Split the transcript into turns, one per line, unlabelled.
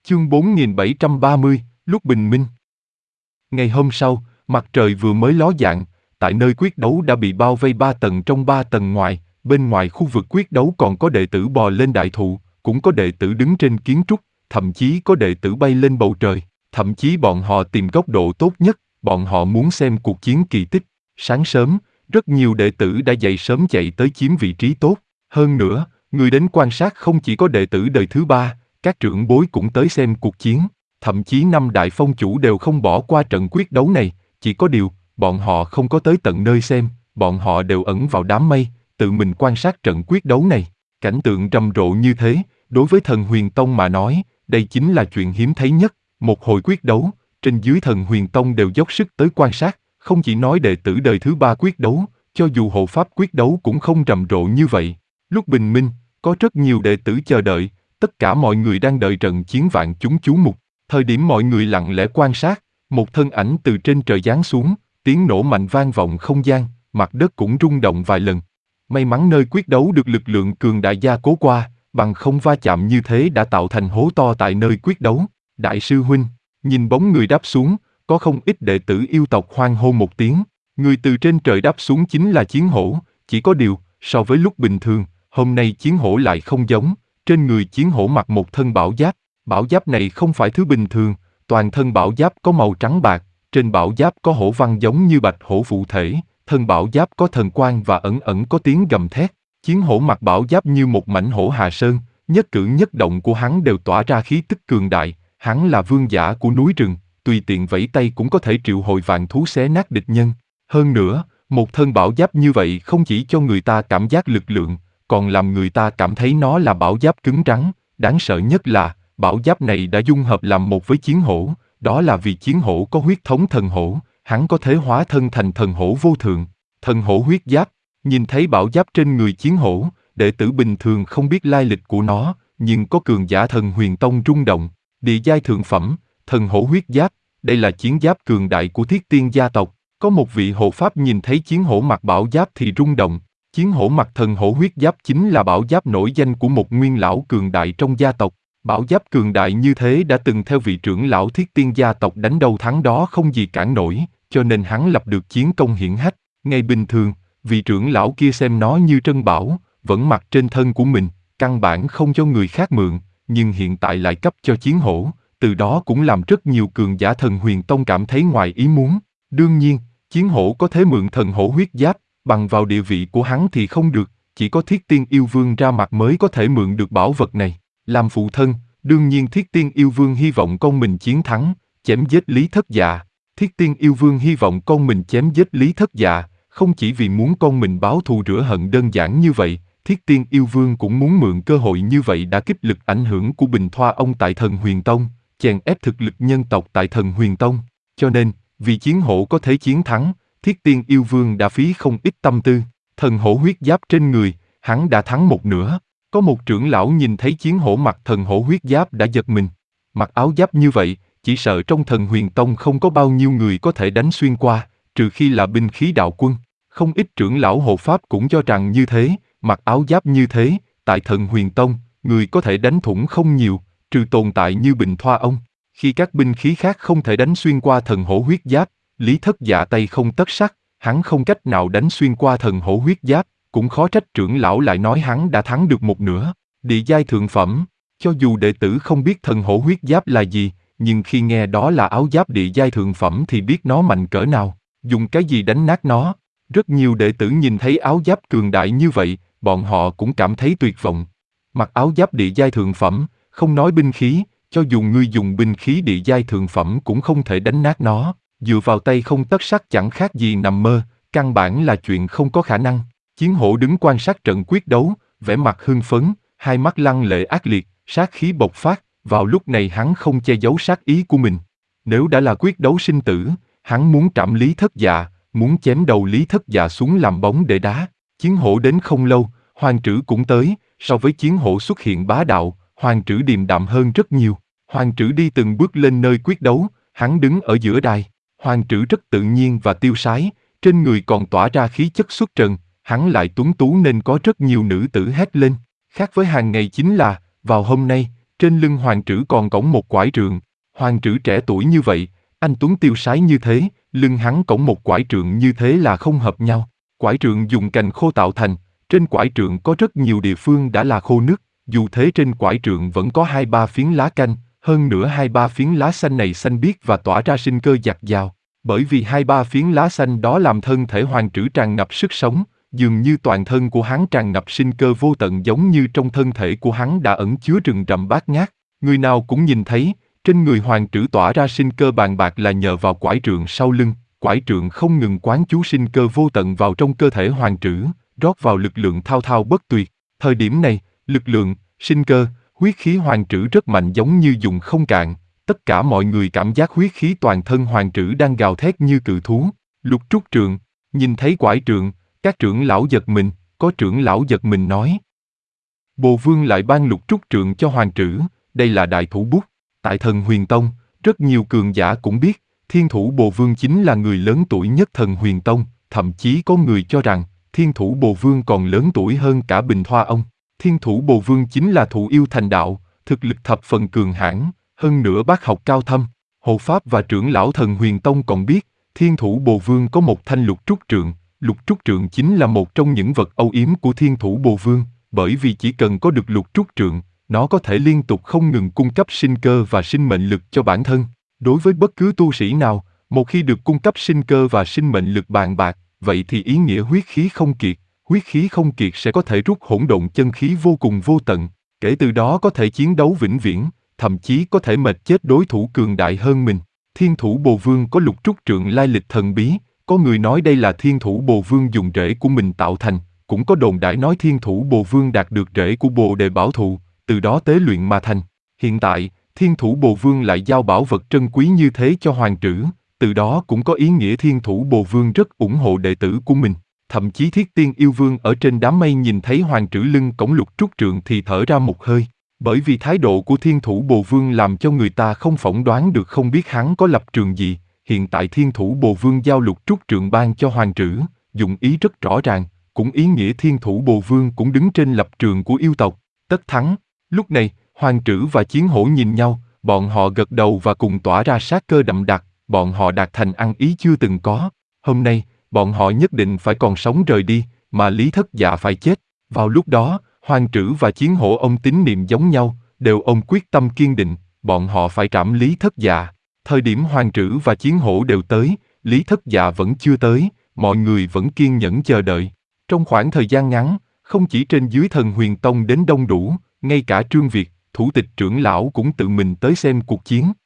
Chương 4730, lúc bình minh. Ngày hôm sau, mặt trời vừa mới ló dạng, tại nơi quyết đấu đã bị bao vây 3 tầng trong 3 tầng ngoài, bên ngoài khu vực quyết đấu còn có đệ tử bò lên đại thụ, cũng có đệ tử đứng trên kiến trúc, thậm chí có đệ tử bay lên bầu trời, thậm chí bọn họ tìm góc độ tốt nhất, bọn họ muốn xem cuộc chiến kỳ tích. Sáng sớm, rất nhiều đệ tử đã dậy sớm chạy tới chiếm vị trí tốt, hơn nữa, người đến quan sát không chỉ có đệ tử đời thứ 3, các trưởng bối cũng tới xem cuộc chiến, thậm chí 5 đại phong chủ đều không bỏ qua trận quyết đấu này, chỉ có điều, bọn họ không có tới tận nơi xem, bọn họ đều ẩn vào đám mây, tự mình quan sát trận quyết đấu này. Cảnh tượng rầm rộ như thế, đối với thần Huyền Tông mà nói, đây chính là chuyện hiếm thấy nhất, một hồi quyết đấu, trên dưới thần Huyền Tông đều dốc sức tới quan sát, không chỉ nói đệ tử đời thứ 3 quyết đấu, cho dù hộ pháp quyết đấu cũng không rầm rộ như vậy. Lúc bình minh, có rất nhiều đệ tử chờ đợi, tất cả mọi người đang đợi trận chiến vạn chúng chú mục. Thời điểm mọi người lặng lẽ quan sát, một thân ảnh từ trên trời giáng xuống, tiếng nổ mạnh vang vọng không gian, mặt đất cũng rung động vài lần. May mắn nơi quyết đấu được lực lượng cường đại gia cố qua, bằng không va chạm như thế đã tạo thành hố to tại nơi quyết đấu. Đại sư huynh, nhìn bóng người đáp xuống, có không ít đệ tử yêu tộc hoan hô một tiếng. Người từ trên trời đáp xuống chính là Chiến Hổ, chỉ có điều, so với lúc bình thường, hôm nay Chiến Hổ lại không giống. Trên người Chiến Hổ mặc một thân bảo giáp này không phải thứ bình thường, toàn thân bảo giáp có màu trắng bạc, trên bảo giáp có hổ văn giống như bạch hổ phụ thể, thân bảo giáp có thần quang và ẩn ẩn có tiếng gầm thét. Chiến Hổ mặc bảo giáp như một mảnh hổ Hà Sơn, nhất cử nhất động của hắn đều tỏa ra khí tức cường đại, hắn là vương giả của núi rừng, tùy tiện vẫy tay cũng có thể triệu hồi vạn thú xé nát địch nhân. Hơn nữa, một thân bảo giáp như vậy không chỉ cho người ta cảm giác lực lượng, còn làm người ta cảm thấy nó là bảo giáp cứng rắn. Đáng sợ nhất là, bảo giáp này đã dung hợp làm một với Chiến Hổ, đó là vì Chiến Hổ có huyết thống thần hổ, hắn có thể hóa thân thành thần hổ vô thượng. Thần hổ huyết giáp, nhìn thấy bảo giáp trên người Chiến Hổ, đệ tử bình thường không biết lai lịch của nó, nhưng có cường giả thần Huyền Tông rung động. Địa giai thượng phẩm, thần hổ huyết giáp, đây là chiến giáp cường đại của Thiết Tiên gia tộc. Có một vị hộ pháp nhìn thấy Chiến Hổ mặc bảo giáp thì rung động. Chiến Hổ mặc thần hổ huyết giáp chính là bảo giáp nổi danh của một nguyên lão cường đại trong gia tộc. Bảo giáp cường đại như thế đã từng theo vị trưởng lão Thiết Tiên gia tộc đánh đâu thắng đó không gì cản nổi, cho nên hắn lập được chiến công hiển hách. Ngày bình thường, vị trưởng lão kia xem nó như trân bảo, vẫn mặc trên thân của mình, căn bản không cho người khác mượn, nhưng hiện tại lại cấp cho Chiến Hổ, từ đó cũng làm rất nhiều cường giả thần Huyền Tông cảm thấy ngoài ý muốn. Đương nhiên, Chiến Hổ có thể mượn thần hổ huyết giáp, bằng vào địa vị của hắn thì không được, chỉ có Thiết Tiên Yêu Vương ra mặt mới có thể mượn được bảo vật này. Làm phụ thân, đương nhiên Thiết Tiên Yêu Vương hy vọng con mình chiến thắng, chém giết Lý Thất Dạ. Thiết Tiên Yêu Vương hy vọng con mình chém giết Lý Thất Dạ, không chỉ vì muốn con mình báo thù rửa hận đơn giản như vậy, Thiết Tiên Yêu Vương cũng muốn mượn cơ hội như vậy đã kích lực ảnh hưởng của Bình Thoa ông tại Thần Huyền Tông, chèn ép thực lực nhân tộc tại Thần Huyền Tông. Cho nên, vì Chiến Hổ có thể chiến thắng, Thiết Tiên Yêu Vương đã phí không ít tâm tư. Thần hổ huyết giáp trên người, hắn đã thắng một nửa. Có một trưởng lão nhìn thấy Chiến Hổ mặc thần hổ huyết giáp đã giật mình. Mặc áo giáp như vậy, chỉ sợ trong Thần Huyền Tông không có bao nhiêu người có thể đánh xuyên qua, trừ khi là binh khí đạo quân. Không ít trưởng lão hộ pháp cũng cho rằng như thế, mặc áo giáp như thế, tại Thần Huyền Tông, người có thể đánh thủng không nhiều, trừ tồn tại như Bình Thoa ông. Khi các binh khí khác không thể đánh xuyên qua thần hổ huyết giáp, Lý Thất Dạ tay không tất sắt, hắn không cách nào đánh xuyên qua thần hổ huyết giáp, cũng khó trách trưởng lão lại nói hắn đã thắng được một nửa. Địa giai thượng phẩm, cho dù đệ tử không biết thần hổ huyết giáp là gì, nhưng khi nghe đó là áo giáp địa giai thượng phẩm thì biết nó mạnh cỡ nào, dùng cái gì đánh nát nó. Rất nhiều đệ tử nhìn thấy áo giáp cường đại như vậy, bọn họ cũng cảm thấy tuyệt vọng. Mặc áo giáp địa giai thượng phẩm, không nói binh khí, cho dù ngươi dùng binh khí địa giai thượng phẩm cũng không thể đánh nát nó, dựa vào tay không tất sắt chẳng khác gì nằm mơ, căn bản là chuyện không có khả năng. Chiến Hổ đứng quan sát trận quyết đấu, vẻ mặt hưng phấn, hai mắt lăng lệ ác liệt, sát khí bộc phát, vào lúc này hắn không che giấu sát ý của mình. Nếu đã là quyết đấu sinh tử, hắn muốn trảm Lý Thất Dạ, muốn chém đầu Lý Thất Dạ xuống làm bóng để đá. Chiến Hổ đến không lâu, Hoàng Trử cũng tới, so với Chiến Hổ xuất hiện bá đạo, Hoàng Trử điềm đạm hơn rất nhiều. Hoàng Trử đi từng bước lên nơi quyết đấu, hắn đứng ở giữa đài. Hoàng Trử rất tự nhiên và tiêu sái, trên người còn tỏa ra khí chất xuất trần, hắn lại tuấn tú nên có rất nhiều nữ tử hét lên. Khác với hàng ngày chính là, vào hôm nay, Trên lưng hoàng trữ còn cõng một quải trượng. Hoàng trữ trẻ tuổi như vậy, anh tuấn tiêu sái như thế, lưng hắn cõng một quải trượng như thế là không hợp nhau. Quải trượng dùng cành khô tạo thành, trên quải trượng có rất nhiều địa phương đã là khô nứt, dù thế trên quải trượng vẫn có 2-3 phiến lá canh, hơn nữa 2-3 phiến lá xanh này xanh biếc và tỏa ra sinh cơ dạt dào. Bởi vì 2-3 phiến lá xanh đó làm thân thể hoàng trữ tràn ngập sức sống, dường như toàn thân của hắn tràn ngập sinh cơ vô tận, giống như trong thân thể của hắn đã ẩn chứa rừng rậm bát ngát. Người nào cũng nhìn thấy, trên người hoàng trữ tỏa ra sinh cơ bàn bạc là nhờ vào quải trượng sau lưng. Quải trượng không ngừng quán chú sinh cơ vô tận vào trong cơ thể hoàng trữ, rót vào lực lượng thao thao bất tuyệt. Thời điểm này, lực lượng, sinh cơ, huyết khí hoàng trữ rất mạnh, giống như dùng không cạn. Tất cả mọi người cảm giác huyết khí toàn thân hoàng trữ đang gào thét như cự thú. Lục trúc trượng, nhìn thấy quải trượng, các trưởng lão giật mình, có trưởng lão giật mình nói. Bồ Vương lại ban lục trúc trượng cho hoàng trữ, đây là đại thủ bút. Tại Thần Huyền Tông, rất nhiều cường giả cũng biết, Thiên Thủ Bồ Vương chính là người lớn tuổi nhất Thần Huyền Tông, thậm chí có người cho rằng, Thiên Thủ Bồ Vương còn lớn tuổi hơn cả Bình Thoa ông. Thiên Thủ Bồ Vương chính là thụ yêu thành đạo, thực lực thập phần cường hãn, hơn nữa bác học cao thâm. Hộ Pháp và trưởng lão Thần Huyền Tông còn biết, Thiên Thủ Bồ Vương có một thanh lục trúc trượng. Lục trúc trượng chính là một trong những vật âu yếm của Thiên Thủ Bồ Vương, bởi vì chỉ cần có được lục trúc trượng, nó có thể liên tục không ngừng cung cấp sinh cơ và sinh mệnh lực cho bản thân. Đối với bất cứ tu sĩ nào, một khi được cung cấp sinh cơ và sinh mệnh lực bàn bạc, vậy thì ý nghĩa huyết khí không kiệt. Huyết khí không kiệt sẽ có thể rút hỗn độn chân khí vô cùng vô tận, kể từ đó có thể chiến đấu vĩnh viễn, thậm chí có thể mệt chết đối thủ cường đại hơn mình. Thiên Thủ Bồ Vương có lục trúc trượng lai lịch thần bí, có người nói đây là Thiên Thủ Bồ Vương dùng rễ của mình tạo thành, cũng có đồn đại nói Thiên Thủ Bồ Vương đạt được rễ của Bồ Đề Bảo Thụ, từ đó tế luyện mà thành. Hiện tại, Thiên Thủ Bồ Vương lại giao bảo vật trân quý như thế cho hoàng trữ, từ đó cũng có ý nghĩa Thiên Thủ Bồ Vương rất ủng hộ đệ tử của mình. Thậm chí Thiết Tiên Yêu Vương ở trên đám mây nhìn thấy hoàng trữ lưng cõng lục trúc trượng thì thở ra một hơi, bởi vì thái độ của Thiên Thủ Bồ Vương làm cho người ta không phỏng đoán được không biết hắn có lập trường gì. Hiện tại Thiên Thủ Bồ Vương giao lục trúc trượng ban cho hoàng trữ, dụng ý rất rõ ràng, cũng ý nghĩa Thiên Thủ Bồ Vương cũng đứng trên lập trường của yêu tộc, tất thắng. Lúc này, hoàng trữ và chiến hổ nhìn nhau, bọn họ gật đầu và cùng tỏa ra sát cơ đậm đặc, bọn họ đạt thành ăn ý chưa từng có. Hôm nay, bọn họ nhất định phải còn sống rời đi, mà Lý Thất Dạ phải chết. Vào lúc đó, hoàng trữ và chiến hổ ông tín niệm giống nhau, đều ôm quyết tâm kiên định, bọn họ phải trảm Lý Thất Dạ. Thời điểm hoàng trữ và chiến hổ đều tới, Lý Thất Dạ vẫn chưa tới, mọi người vẫn kiên nhẫn chờ đợi. Trong khoảng thời gian ngắn, không chỉ trên dưới Thần Huyền Tông đến đông đủ, ngay cả Trương Việt, thủ tịch trưởng lão cũng tự mình tới xem cuộc chiến.